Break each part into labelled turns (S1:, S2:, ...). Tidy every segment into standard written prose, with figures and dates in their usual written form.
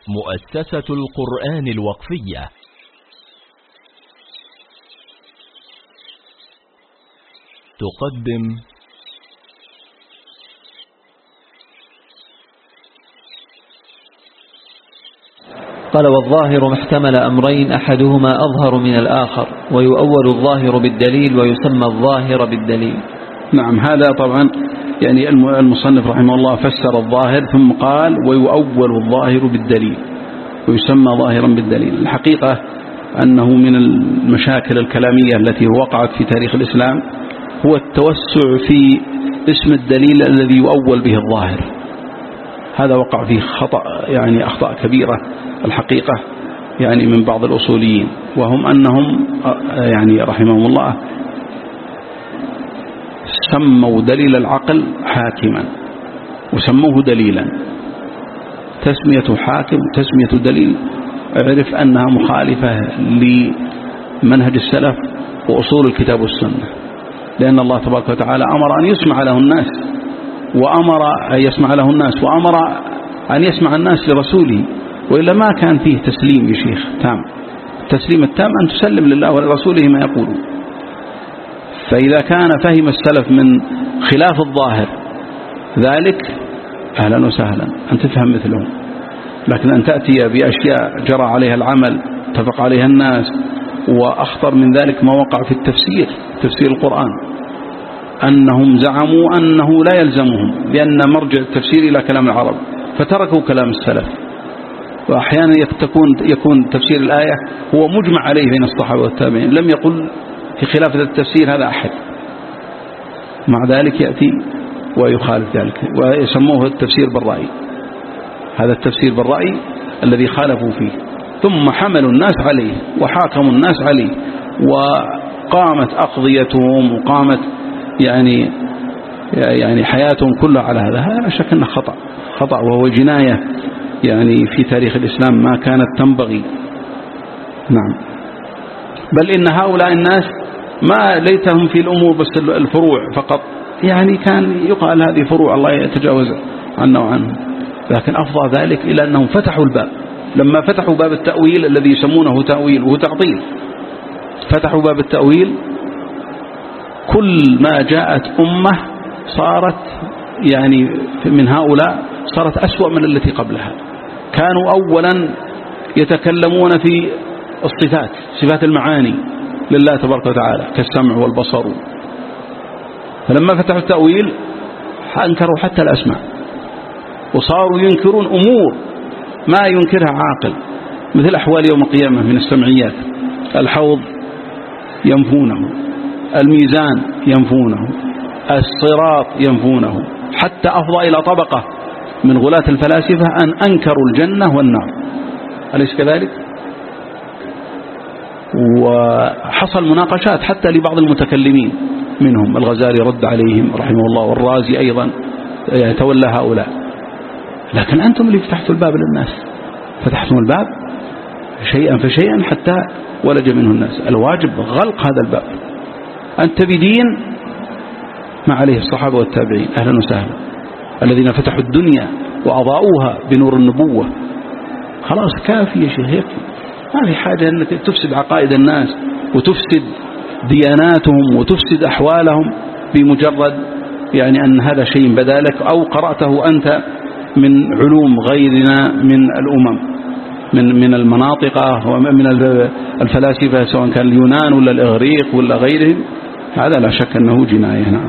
S1: مؤسسة القرآن الوقفية تقدم
S2: قال: والظاهر محتمل أمرين أحدهما أظهر من الآخر، ويؤول الظاهر بالدليل ويسمى الظاهر بالدليل.
S3: نعم، هذا طبعا يعني المصنف رحمه الله فسر الظاهر ثم قال ويؤول الظاهر بالدليل ويسمى ظاهرا بالدليل. الحقيقة أنه من المشاكل الكلامية التي وقعت في تاريخ الإسلام هو التوسع في اسم الدليل الذي يؤول به الظاهر. هذا وقع فيه خطأ، يعني أخطاء كبيرة الحقيقة، يعني من بعض الأصوليين، وهم أنهم يعني رحمهم الله سموا دليل العقل حاكما وسموه دليلا. تسمية حاكم وتسمية دليل اعرف أنها مخالفة لمنهج السلف وأصول الكتاب والسنة، لأن الله تبارك وتعالى أمر أن يسمع له الناس، وأمر أن يسمع له الناس، وأمر أن يسمع الناس لرسوله، وإلا ما كان فيه تسليم يا شيخ تام. التسليم التام أن تسلم لله ولرسوله ما يقولون. فإذا كان فهم السلف من خلاف الظاهر ذلك أهلا وسهلا أن تفهم مثلهم، لكن أن تأتي بأشياء جرى عليها العمل اتفق عليها الناس، وأخطر من ذلك ما وقع في تفسير القرآن، أنهم زعموا أنه لا يلزمهم لأن مرجع التفسير إلى كلام العرب فتركوا كلام السلف، وأحيانا يكون تفسير الآية هو مجمع عليه بين الصحابة والتابعين، لم يقل في خلاف التفسير هذا أحد، مع ذلك يأتي ويخالف ذلك، ويسموه التفسير بالرأي. هذا التفسير بالرأي الذي خالفوا فيه، ثم حملوا الناس عليه وحاكموا الناس عليه، وقامت أقضيتهم وقامت يعني حياتهم كلها على هذا. لا شك أنه خطأ وهو جناية يعني في تاريخ الإسلام ما كانت تنبغي. نعم، بل إن هؤلاء الناس ما ليتهم في الأمور بس الفروع فقط، يعني كان يقال هذه فروع الله يتجاوز عنا وعنهم، لكن أفضل ذلك إلى أنهم فتحوا الباب. لما فتحوا باب التأويل الذي يسمونه تأويل وهو تعطيل، فتحوا باب التأويل، كل ما جاءت أمة صارت يعني من هؤلاء صارت أسوأ من التي قبلها. كانوا أولا يتكلمون في الصفات، صفات المعاني لله تبارك وتعالى كالسمع والبصر، فلما فتحوا التأويل أنكروا حتى الأسماء، وصاروا ينكرون أمور ما ينكرها عاقل، مثل أحوال يوم القيامة من السمعيات. الحوض ينفونه، الميزان ينفونه، الصراط ينفونه، حتى أفضى إلى طبقة من غلاة الفلاسفة أن أنكروا الجنة والنار، أليس كذلك؟ وحصل مناقشات حتى لبعض المتكلمين منهم، الغزالي رد عليهم رحمه الله، والرازي أيضا تولى هؤلاء. لكن أنتم اللي فتحتوا الباب للناس، فتحتم الباب شيئا فشيئا حتى ولج منه الناس. الواجب غلق هذا الباب. أنت بدين ما عليه الصحابة والتابعين أهلا وسهلا، الذين فتحوا الدنيا وأضاؤوها بنور النبوة. خلاص كافي يا شيخ، يكفي، ما في حاجة أنك تفسد عقائد الناس وتفسد دياناتهم وتفسد أحوالهم بمجرد يعني أن هذا شيء بدالك أو قرأته أنت من علوم غيرنا من الأمم، من المناطق ومن الفلاسفة، سواء كان اليونان ولا الإغريق ولا غيرهم. هذا لا شك أنه جناية. نعم.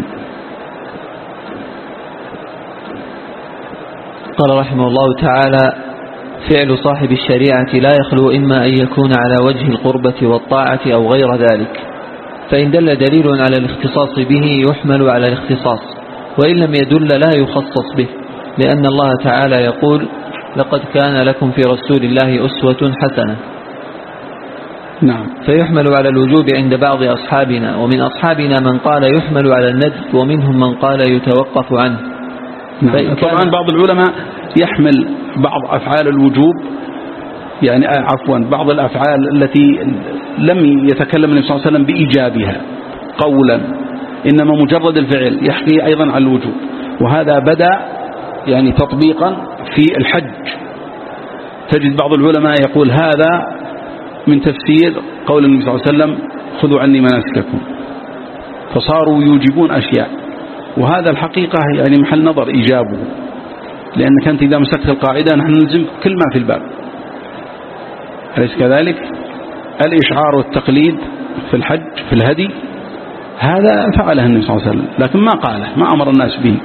S2: قال رحمه الله تعالى: فعل صاحب الشريعة لا يخلو إما أن يكون على وجه القربة والطاعة أو غير ذلك، فإن دل دليل على الاختصاص به يحمل على الاختصاص، وإن لم يدل لا يخصص به، لأن الله تعالى يقول: لقد كان لكم في رسول الله أسوة حسنة.
S3: نعم.
S2: فيحمل على الوجوب عند بعض أصحابنا، ومن أصحابنا من قال يحمل على الندب، ومنهم من قال يتوقف عنه.
S3: نعم. طبعا بعض العلماء يحمل بعض أفعال الوجوب، يعني عفوا بعض الأفعال التي لم يتكلم النبي صلى الله عليه وسلم بإيجابها قولا، إنما مجرد الفعل يحكي أيضا عن الوجوب، وهذا بدأ يعني تطبيقا في الحج. تجد بعض العلماء يقول هذا من تفسير قول النبي صلى الله عليه وسلم خذوا عني مناسككم، فصاروا يوجبون أشياء، وهذا الحقيقة يعني محل نظر إيجابه، لأنك أنت إذا مسكت القاعدة نحن نلزم كل ما في الباب، أليس كذلك؟ الإشعار والتقليد في الحج في الهدي هذا فعله النبي صلى الله عليه وسلم، لكن ما قاله، ما أمر الناس به،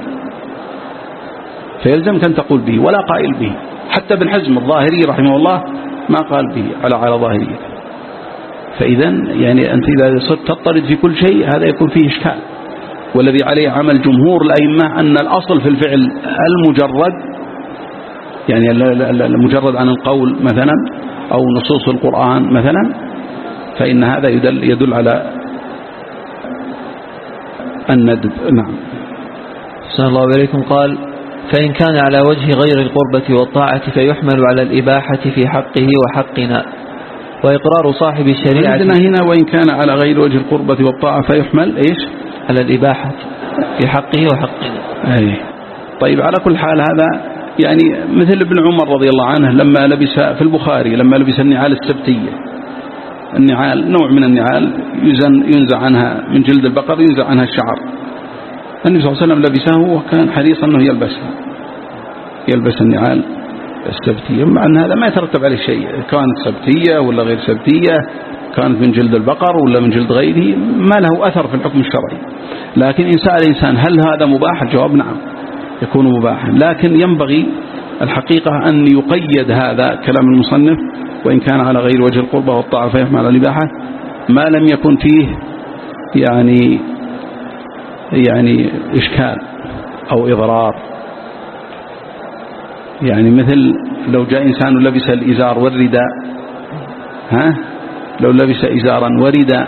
S3: فيلزمك أن تقول به ولا قائل به. حتى ابن حزم الظاهري رحمه الله ما قال به على ظاهرية. فإذا يعني أنت إذا صرت تضطرد في كل شيء هذا يكون فيه إشكال. والذي عليه عمل جمهور الأئمة أن الأصل في الفعل المجرد، يعني المجرد عن القول مثلا أو نصوص القرآن مثلا، فإن هذا يدل على الندب. نعم.
S2: صلى الله عليكم. قال: فإن كان على وجه غير القربة والطاعة فيحمل على الإباحة في حقه وحقنا. وإقرار صاحب الشريعة
S3: هنا وإن كان على غير وجه القربة والطاعة فيحمل إيش؟
S2: على الإباحة في حقه وحقنا.
S3: أي. طيب، على كل حال هذا يعني مثل ابن عمر رضي الله عنه لما لبس في البخاري لما لبس النعال السبتية، النعال نوع من النعال ينزع عنها من جلد البقر، ينزع عنها الشعر. النبي صلى الله عليه وسلم لبسه وكان حريصا أنه يلبس النعال السبتية، مع أن هذا ما يترتب عليه شيء، كانت سبتية ولا غير سبتية، كانت من جلد البقر ولا من جلد غيره، ما له أثر في الحكم الشرعي. لكن إن سأل الإنسان هل هذا مباح؟ الجواب نعم، يكون مباحا، لكن ينبغي الحقيقة أن يقيد هذا كلام المصنف وإن كان على غير وجه القربة والطاعة فيحمل على الإباحة ما لم يكن فيه يعني إشكال أو إضرار. يعني مثل لو جاء إنسان لبس الإزار والرداء، لو لبس إزارا ورداء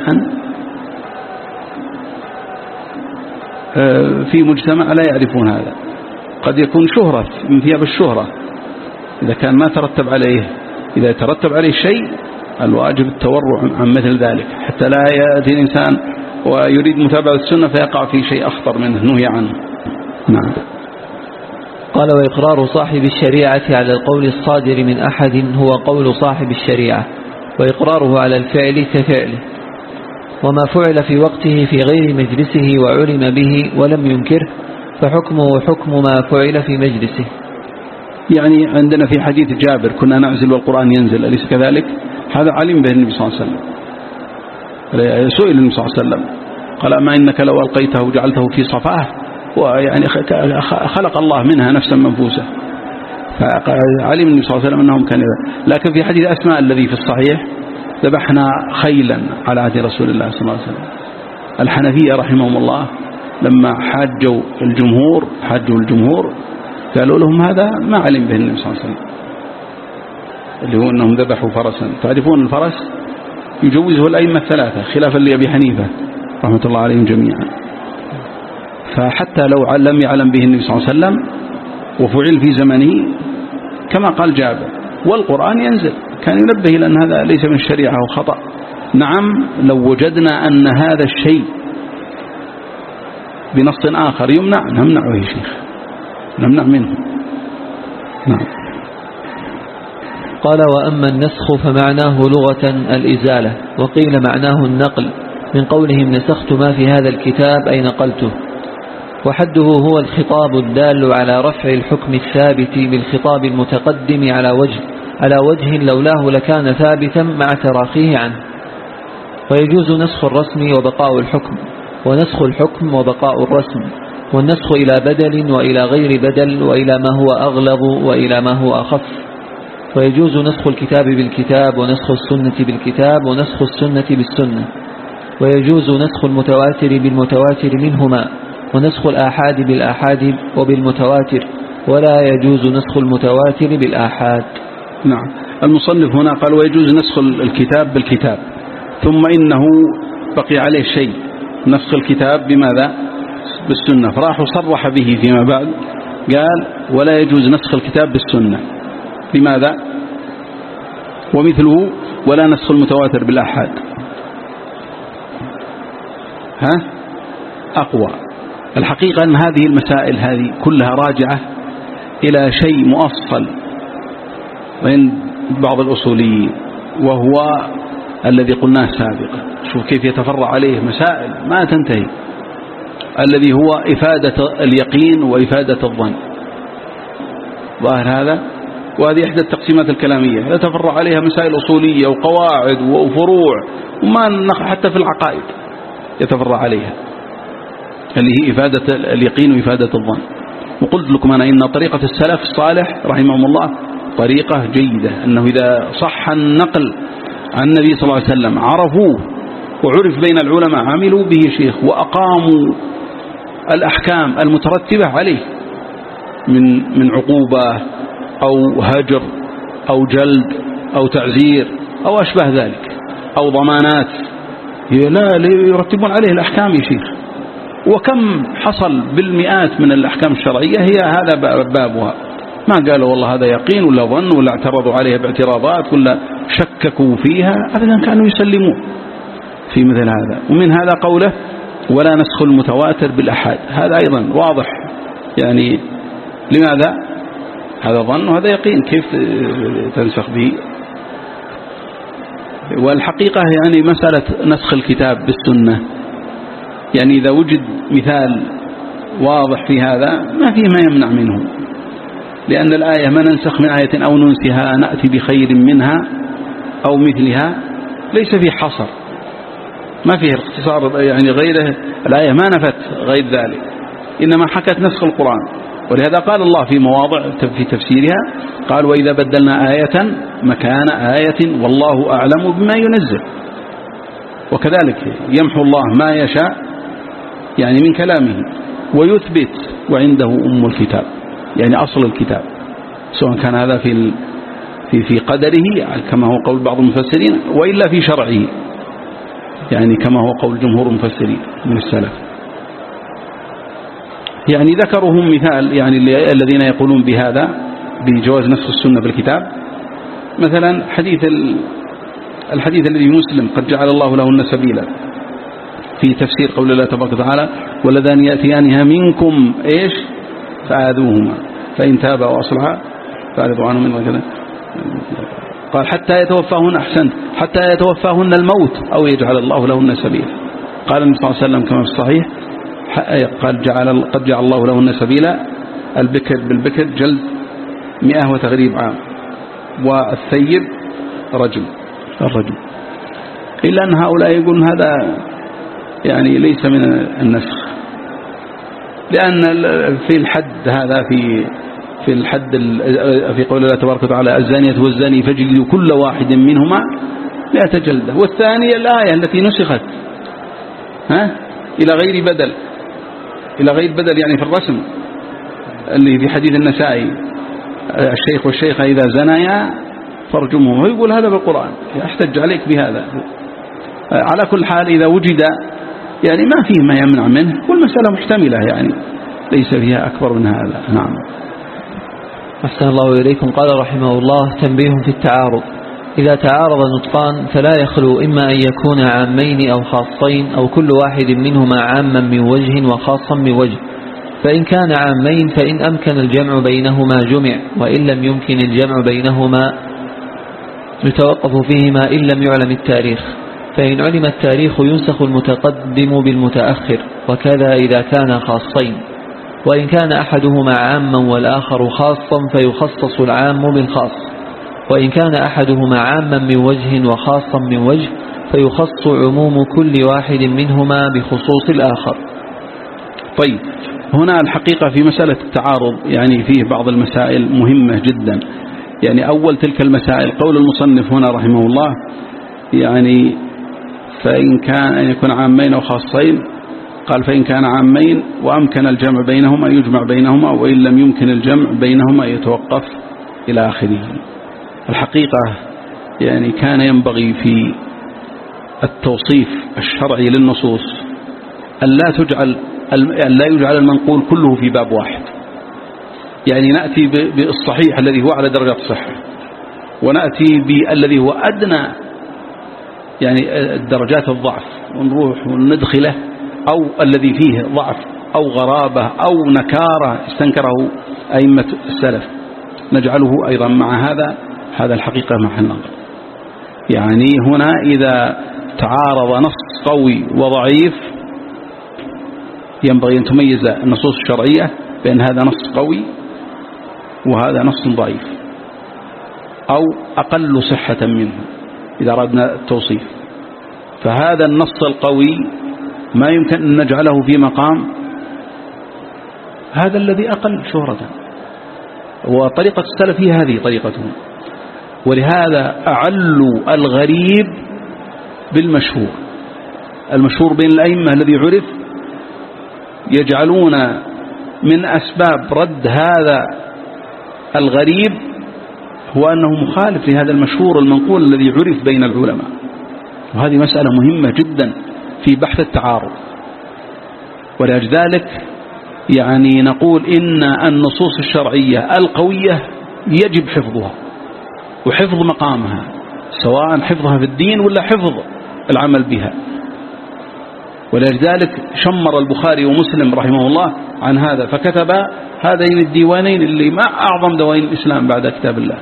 S3: في مجتمع لا يعرفون هذا، قد يكون شهرة من ثياب الشهرة، إذا كان ما ترتب عليه، إذا ترتب عليه شيء الواجب التورع عن مثل ذلك حتى لا يأتي الإنسان ويريد متابعة السنة فيقع في شيء أخطر منه نهي عنه. نعم.
S2: قال: وإقرار صاحب الشريعة على القول الصادر من أحد هو قول صاحب الشريعة، وإقراره على الفعل كفعله، وما فعل في وقته في غير مجلسه وعلم به ولم ينكره فحكمه حكم ما فعل في مجلسه.
S3: يعني عندنا في حديث جابر كنا نعزل والقرآن ينزل، أليس كذلك؟ هذا علم به النبي صلى الله عليه وسلم. سئل النبي صلى الله عليه وسلم قال: أما إنك لو ألقيته وجعلته في صفاه، ويعني خلق الله منها نفسا منفوسة، فعلم النبي صلى الله عليه وسلم أنهم كانوا. لكن في حديث أسماء الذي في الصحيح ذبحنا خيلا على عهد رسول الله صلى الله عليه وسلم. الحنفية رحمهم الله لما حاجوا الجمهور قالوا لهم هذا ما علم به النبي صلى الله عليه وسلم، اللي هو أنهم ذبحوا فرسا. تعرفون الفرس يجوزه الأئمة الثلاثة خلافا لأبي حنيفة رحمة الله عليهم جميعا. فحتى لو لم يعلم به النبي صلى الله عليه وسلم وفعل في زمنه كما قال جابر والقرآن ينزل، كان ينبه إلى أن هذا ليس من الشريعة أو خطأ. نعم، لو وجدنا أن هذا الشيء بنص آخر يمنع نمنعه يا شيخ، نمنع منه. نعم.
S2: قال: وأما النسخ فمعناه لغة الإزالة، وقيل معناه النقل، من قولهم نسخت ما في هذا الكتاب أي نقلته. وحده هو الخطاب الدال على رفع الحكم الثابت بالخطاب المتقدم على وجه لولاه لكان ثابتا مع تراخيه عنه. ويجوز نسخ الرسم وبقاء الحكم، ونسخ الحكم وبقاء الرسم، والنسخ إلى بدل وإلى غير بدل، وإلى ما هو أغلظ وإلى ما هو أخف. ويجوز نسخ الكتاب بالكتاب، ونسخ السنة بالكتاب، ونسخ السنة بالسنة. ويجوز نسخ المتواتر بالمتواتر منهما، ونسخ الآحاد بالآحاد وبالمتواتر، ولا يجوز نسخ المتواتر بالآحاد.
S3: نعم. المصنف هنا قال: ويجوز نسخ الكتاب بالكتاب، ثم إنه بقي عليه شيء، نسخ الكتاب بماذا؟ بالسنة، فراح صرح به فيما بعد قال: ولا يجوز نسخ الكتاب بالسنة. لماذا؟ ومثله ولا نسخ المتواتر بالآحاد. أقوى. الحقيقة أن هذه المسائل هذه كلها راجعة إلى شيء مؤصل بعض الأصوليين، وهو الذي قلناه سابقا. شوف كيف يتفرع عليه مسائل ما تنتهي، الذي هو إفادة اليقين وإفادة الظن. ظاهر هذا، وهذه إحدى التقسيمات الكلامية يتفرع عليها مسائل أصولية وقواعد وفروع، وما حتى في العقائد يتفرع عليها، اللي هي إفادة اليقين وإفادة الظن. وقلت لكم أنا إن طريقة السلف الصالح رحمهم الله طريقة جيدة، أنه إذا صح النقل عن النبي صلى الله عليه وسلم عرفوه وعرف بين العلماء عملوا به شيخ، وأقاموا الأحكام المترتبة عليه من عقوبة أو هجر أو جلد أو تعزير أو أشبه ذلك أو ضمانات، لا يرتبون عليه الأحكام يا شيخ. وكم حصل بالمئات من الأحكام الشرعية هي هذا بابها، ما قالوا والله هذا يقين ولا ظن ولا اعترضوا عليها باعتراضات ولا شككوا فيها، أبدا كانوا يسلمون في مثل هذا. ومن هذا قوله ولا نسخ المتواتر بالأحاد، هذا أيضا واضح. يعني لماذا؟ هذا ظن وهذا يقين، كيف تنسخ به؟ والحقيقة يعني مسألة نسخ الكتاب بالسنة، يعني إذا وجد مثال واضح في هذا ما فيه ما يمنع منه، لأن الآية ما ننسخ من آية أو ننسها نأتي بخير منها أو مثلها ليس فيه حصر، ما فيه اختصار، يعني غيره الآية ما نفت غير ذلك، إنما حكت نسخ القرآن. ولهذا قال الله في مواضع في تفسيرها قال وإذا بدلنا آية مكان آية والله أعلم بما ينزل. وكذلك يمحو الله ما يشاء يعني من كلامه ويثبت وعنده أم الكتاب، يعني أصل الكتاب، سواء كان هذا في قدره كما هو قول بعض المفسرين، وإلا في شرعه يعني كما هو قول جمهور المفسرين من السلف. يعني ذكرهم مثال، يعني الذين يقولون بهذا بجواز نسخ السنة بالكتاب، مثلا الحديث الذي مسلم قد جعل الله لهن سبيلا في تفسير قول الله تبارك وتعالى واللذان يأتيانها منكم إيش فآذوهما فإن تابا وأصلحا فأعرضوا عنهم من كذا. قال حتى يتوفاهن، أحسنت، حتى يتوفاهن الموت أو يجعل الله لهن سبيلا. قال النبي صلى الله عليه وسلم كما في الصحيح قد جعل الله لهن سبيلا، البكر بالبكر جلد 100 وتغريب عام، والثيب رجم الرجم. إلا أن هؤلاء يقولون هذا يعني ليس من النسخ، لأن في الحد هذا في الحد في قول الله تبارك وتعالى الزانية والزاني فاجلدوا كل واحد منهما 100 جلدة. والثانية الآية التي نسخت إلى غير بدل يعني في الرسم اللي في حديث النسائي الشيخ والشيخة إذا زنايا فارجمهما، ويقول هذا بالقرآن، يحتج عليك بهذا. على كل حال إذا وجد يعني ما فيه ما يمنع منه، والمسألة محتملة يعني ليس فيها أكبر من هذا. نعم.
S2: أحسن الله إليكم. قال رحمه الله تنبيه في التعارض: إذا تعارض نطقان فلا يخلو إما أن يكون عامين أو خاصين أو كل واحد منهما عاما من وجه وخاصا من وجه، فإن كان عامين فإن أمكن الجمع بينهما جمع، وإن لم يمكن الجمع بينهما يتوقف فيهما إن لم يعلم التاريخ، فإن علم التاريخ ينسخ المتقدم بالمتأخر، وكذا إذا كان خاصين، وإن كان أحدهما عاما والآخر خاصا فيخصص العام بالخاص، وإن كان أحدهما عاما من وجه وخاصا من وجه فيخص عموم كل واحد منهما بخصوص الآخر.
S3: طيب، هنا الحقيقة في مسألة التعارض يعني فيه بعض المسائل مهمة جدا. يعني أول تلك المسائل قول المصنف هنا رحمه الله يعني فإن كان أن يكون عامين أو خاصين، قال فإن كان عامين وأمكن الجمع بينهما يجمع بينهما، وإن لم يمكن الجمع بينهما يتوقف إلى آخره. الحقيقة يعني كان ينبغي في التوصيف الشرعي للنصوص أن لا يجعل المنقول كله في باب واحد، يعني نأتي بالصحيح الذي هو على درجة الصحة، ونأتي بالذي هو أدنى يعني درجات الضعف ونروح وندخله، أو الذي فيه ضعف أو غرابة أو نكارة استنكره أئمة السلف نجعله أيضا مع هذا هذا الحقيقة محل نظر. يعني هنا إذا تعارض نص قوي وضعيف ينبغي أن تميز النصوص الشرعية بأن هذا نص قوي وهذا نص ضعيف أو أقل صحة منه إذا أردنا التوصيف. فهذا النص القوي ما يمكن أن نجعله في مقام هذا الذي أقل شهرة، وطريقة السلف هي هذه طريقتهم. ولهذا أعلوا الغريب بالمشهور، المشهور بين الأئمة الذي عرف، يجعلون من أسباب رد هذا الغريب هو أنه مخالف لهذا المشهور المنقول الذي عرف بين العلماء. وهذه مسألة مهمة جدا في بحث التعارض. ولذلك يعني نقول إن النصوص الشرعية القوية يجب حفظها وحفظ مقامها، سواء حفظها في الدين ولا حفظ العمل بها. ولذلك شمر البخاري ومسلم رحمه الله عن هذا، فكتب هذين الديوانين اللي ما أعظم دواوين الإسلام بعد كتاب الله.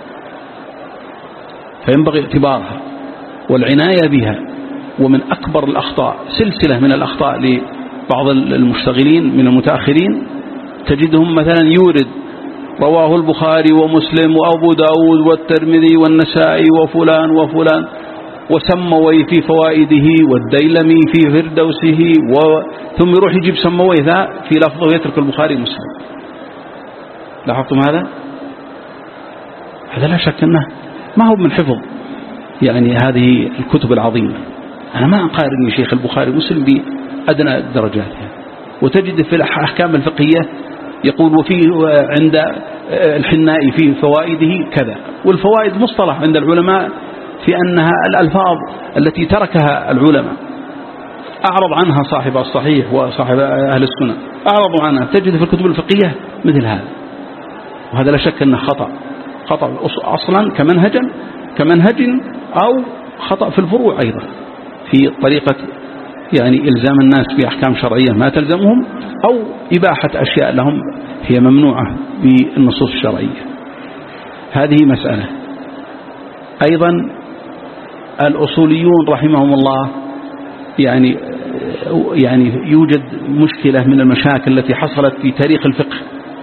S3: فينبغي اعتبارها والعناية بها. ومن أكبر الأخطاء سلسلة من الأخطاء لبعض المشتغلين من المتأخرين، تجدهم مثلا يورد رواه البخاري ومسلم وأبو داود والترمذي والنسائي وفلان وفلان، وسموي في فوائده والديلمي في فردوسه، ثم يروح يجيب سموي ذا في لفظه ويترك البخاري ومسلم. لاحظتم هذا؟ هذا لا شك أنه ما هو من حفظ يعني هذه الكتب العظيمة. أنا ما أقارن شيخ البخاري ومسلم بأدنى درجاتها. وتجد في الأحكام الفقهية يقول وفي عند الحنائي في فوائده كذا، والفوائد مصطلح عند العلماء في أنها الألفاظ التي تركها العلماء أعرض عنها صاحب الصحيح وصاحب أهل السنة، أعرضوا عنها. تجد في الكتب الفقهية مثل هذا، وهذا لا شك أنه خطأ أصلا كمنهج أو خطأ في الفروع أيضا، في طريقة يعني إلزام الناس بأحكام شرعية ما تلزمهم، أو إباحة أشياء لهم هي ممنوعة بالنصوص الشرعية. هذه مسألة. أيضا الأصوليون رحمهم الله يعني يوجد مشكلة من المشاكل التي حصلت في تاريخ الفقه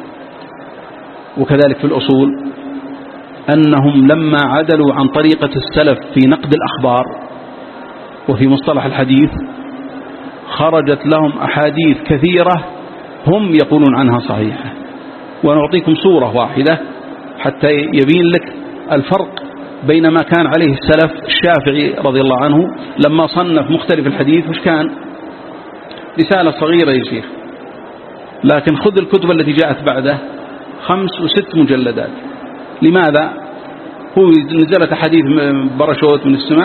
S3: وكذلك في الأصول، أنهم لما عدلوا عن طريقة السلف في نقد الأخبار وفي مصطلح الحديث خرجت لهم أحاديث كثيرة هم يقولون عنها صحيحة. ونعطيكم صورة واحدة حتى يبين لك الفرق بين ما كان عليه السلف. الشافعي رضي الله عنه لما صنف مختلف الحديث وش كان؟ رسالة صغيرة يا شيخ، لكن خذ الكتب التي جاءت بعده 5 و6 مجلدات. لماذا؟ هو نزلت حديث برشوت من السماء؟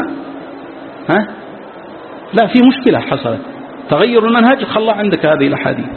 S3: لا، في مشكلة حصلت، تغير المنهج خلى عندك هذه الأحاديث.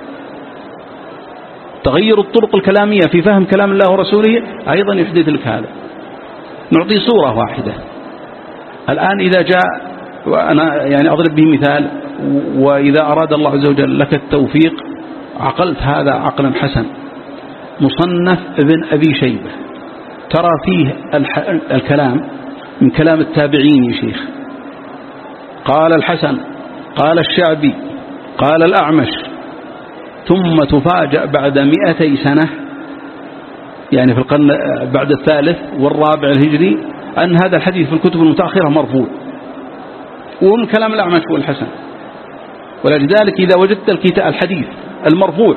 S3: تغير الطرق الكلامية في فهم كلام الله ورسوله أيضا يحدث لك هذا. نعطي صورة واحدة الآن. إذا جاء، وأنا يعني أضرب به مثال، وإذا أراد الله عز وجل لك التوفيق عقلت هذا عقلا حسن، مصنف ابن أبي شيبة، ترى فيه الكلام من كلام التابعين يا شيخ، قال الحسن، قال الشعبي، قال الأعمش، ثم تفاجأ بعد 200 سنة يعني في القرن بعد الثالث والرابع الهجري أن هذا الحديث في الكتب المتأخرة مرفوع، ومن كلام الأعمش والحسن. ولذلك إذا وجدت الحديث المرفوع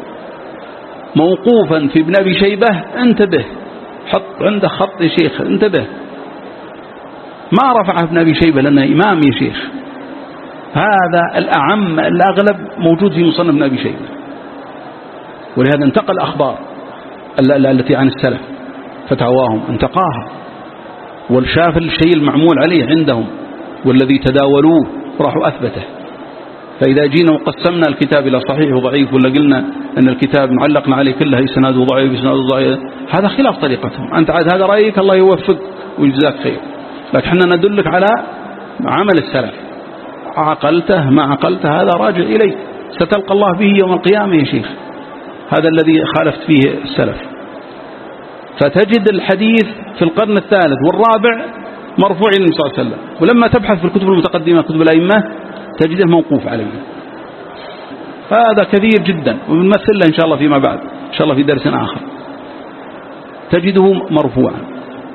S3: موقوفا في ابن أبي شيبة انتبه، حط عنده خط يا شيخ، انتبه، ما رفعه ابن أبي شيبة لأنه إمام يا شيخ. هذا الأعم الأغلب موجود في مصنف ابن أبي شيبة. ولهذا انتقل أخبار التي عن السلف فتعواهم انتقاها، والشاف الشيء المعمول عليه عندهم والذي تداولوه راحوا أثبته. فإذا جينا وقسمنا الكتاب إلى صحيح وضعيف، ولا قلنا أن الكتاب معلقنا عليه كله إسناده ضعيف إسناده ضعيف، هذا خلاف طريقتهم. أنت عاد هذا رأيك، الله يوفق ويجزاك خير، لكن احنا ندلك على عمل السلف. عقلته ما عقلته هذا راجع إليك، ستلقى الله به يوم القيامة يا شيخ، هذا الذي خالفت فيه السلف. فتجد الحديث في القرن الثالث والرابع مرفوع إلى النبي صلى الله عليه وسلم، ولما تبحث في الكتب المتقدمة كتب الأئمة تجده موقوف عليه. هذا كثير جدا، ونمثل له إن شاء الله فيما بعد، إن شاء الله في درس آخر تجده مرفوعا.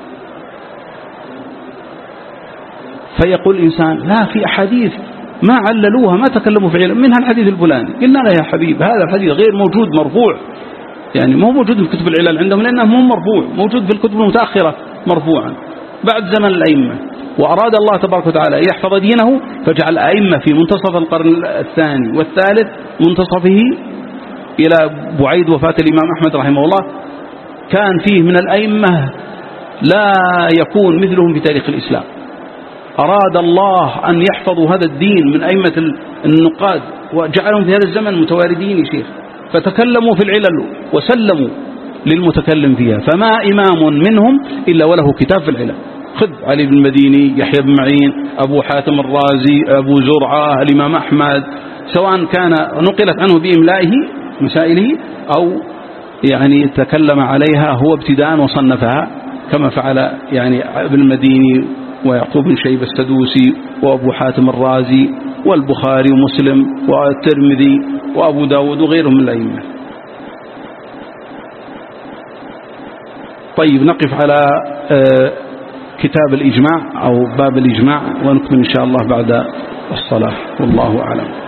S3: فيقول الإنسان لا، في أحاديث ما عللوها، ما تكلموا في علم، منها الحديث الفلاني. قلنا له يا حبيب هذا الحديث غير موجود مرفوع، يعني ما هو موجود في كتب العلل عندهم لأنه مو مرفوع، موجود في الكتب المتأخرة مرفوعا بعد زمن الأئمة. وأراد الله تبارك وتعالى يحفظ دينه فجعل أئمة في منتصف القرن الثاني والثالث، منتصفه إلى بعيد وفاة الإمام أحمد رحمه الله، كان فيه من الأئمة لا يكون مثلهم في تاريخ الإسلام. أراد الله أن يحفظوا هذا الدين من أئمة النقاد، وجعلهم في هذا الزمن متواردين يا شيخ، فتكلموا في العلل وسلموا للمتكلم فيها. فما إمام منهم إلا وله كتاب في العلل. خذ علي بن المديني، يحيى بن معين، أبو حاتم الرازي، أبو زرعة، الإمام أحمد، سواء كان نقلت عنه بإملائه مسائله أو يعني تكلم عليها هو ابتداء وصنفها، كما فعل يعني ابن المديني ويعقوب بن شيبة السدوسي وأبو حاتم الرازي والبخاري ومسلم والترمذي وأبو داود وغيرهم من الأئمة. طيب نقف على كتاب الإجماع أو باب الإجماع ونكمل إن شاء الله بعد الصلاة، والله أعلم.